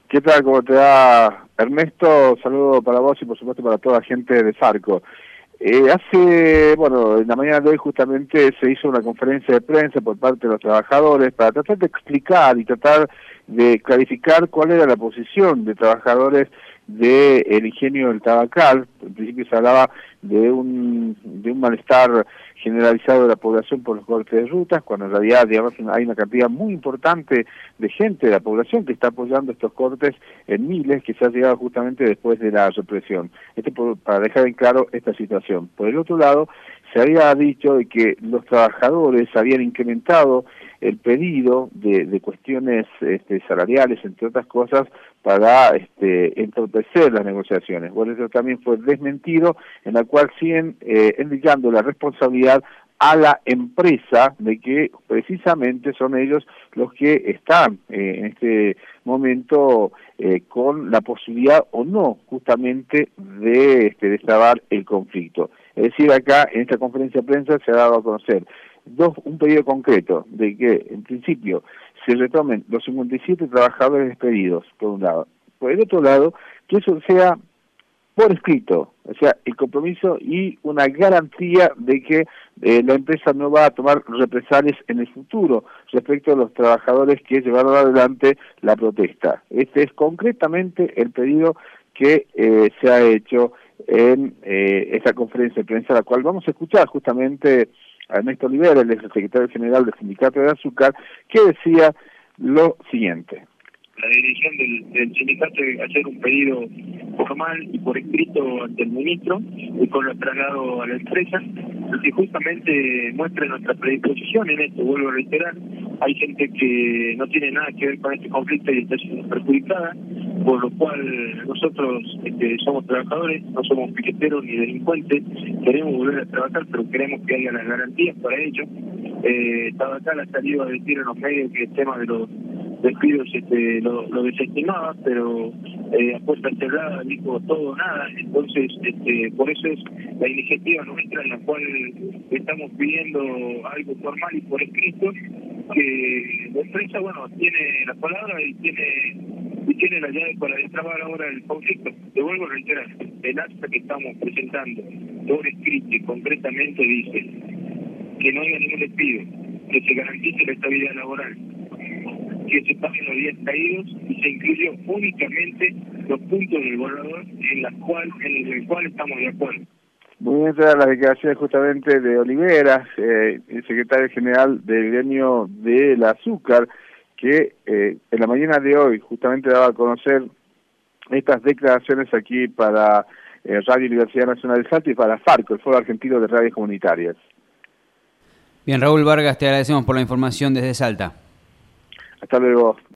¿Qué tal? ¿Cómo te va, Ernesto? Saludo para vos y por supuesto para toda la gente de Sarco. En la mañana de hoy justamente se hizo una conferencia de prensa por parte de los trabajadores para tratar de explicar y tratar de clarificar cuál era la posición de trabajadores del ingenio del Tabacal. En principio se hablaba de un malestar generalizado de la población por los cortes de rutas, cuando en realidad, digamos, hay una cantidad muy importante de gente de la población que está apoyando estos cortes en miles, que se ha llegado justamente después de la represión. Para dejar en claro esta situación. Por el otro lado, se había dicho de que los trabajadores habían incrementado el pedido de cuestiones salariales, entre otras cosas, para entorpecer las negociaciones. Bueno, eso también fue desmentido, en la cual siguen indicando la responsabilidad a la empresa de que precisamente son ellos los que están en este momento con la posibilidad o no justamente de destrabar el conflicto. Es decir, acá en esta conferencia de prensa se ha dado a conocer un pedido concreto de que en principio se retomen los 57 trabajadores despedidos, por un lado. Por el otro lado, que eso sea por escrito, o sea, el compromiso y una garantía de que la empresa no va a tomar represalias en el futuro respecto a los trabajadores que llevaron adelante la protesta. Este es concretamente el pedido que se ha hecho en esta conferencia de prensa, la cual vamos a escuchar justamente a Ernesto Olivera, el secretario general del Sindicato de Azúcar, que decía lo siguiente. La dirección del sindicato de hacer un pedido formal y por escrito ante el ministro y con lo trasladado a la empresa, que justamente muestra nuestra predisposición en esto. Vuelvo a reiterar, hay gente que no tiene nada que ver con este conflicto y está siendo perjudicada, por lo cual nosotros somos trabajadores, no somos piqueteros ni delincuentes, queremos volver a trabajar, pero queremos que haya las garantías para ello. Tabacal ha salido a decir en los medios que el tema de los despidos lo desestimaba, pero a puerta cerrada dijo todo o nada. Entonces por eso es la iniciativa nuestra en la cual estamos pidiendo algo formal y por escrito, que la empresa tiene la palabra y tiene la llave para destrabar ahora el conflicto. Te vuelvo a reiterar, el acta que estamos presentando por escrito y concretamente dice que no haya ningún despido, que se garantice la estabilidad laboral, que se paguen los días caídos y se incluyó únicamente los puntos del borrador en el cual estamos de acuerdo. Muy bien, las declaraciones justamente de Olivera, el secretario general del gremio del azúcar, que en la mañana de hoy justamente daba a conocer estas declaraciones aquí para Radio Universidad Nacional de Salta y para Farco, el Foro Argentino de Radios Comunitarias. Bien, Raúl Vargas, te agradecemos por la información desde Salta. Hasta luego.